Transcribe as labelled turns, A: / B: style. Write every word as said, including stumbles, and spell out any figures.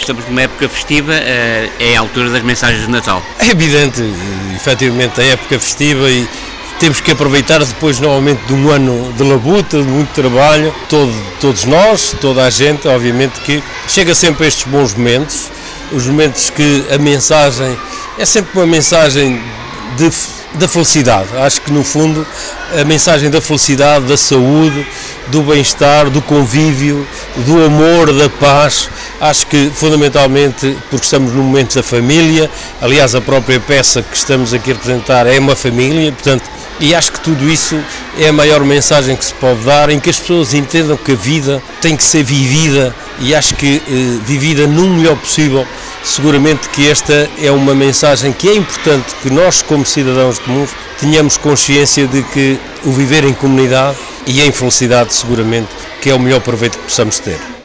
A: estamos numa época festiva, é a altura das mensagens de Natal.
B: É evidente, efetivamente, a época festiva e temos que aproveitar depois novamente de um ano de labuta, de muito trabalho, todo, todos nós, toda a gente, obviamente que chega sempre a estes bons momentos, os momentos que a mensagem é sempre uma mensagem de, da felicidade. Acho que no fundo a mensagem da felicidade, da saúde, do bem-estar, do convívio, do amor, da paz, acho que fundamentalmente porque estamos no momento da família, aliás a própria peça que estamos aqui a representar é uma família, portanto, e acho que tudo isso é a maior mensagem que se pode dar, em que as pessoas entendam que a vida tem que ser vivida e acho que eh, vivida no melhor possível. Seguramente que esta é uma mensagem que é importante que nós, como cidadãos comuns, tenhamos consciência de que o viver em comunidade e em felicidade, seguramente, que é o melhor proveito que possamos ter.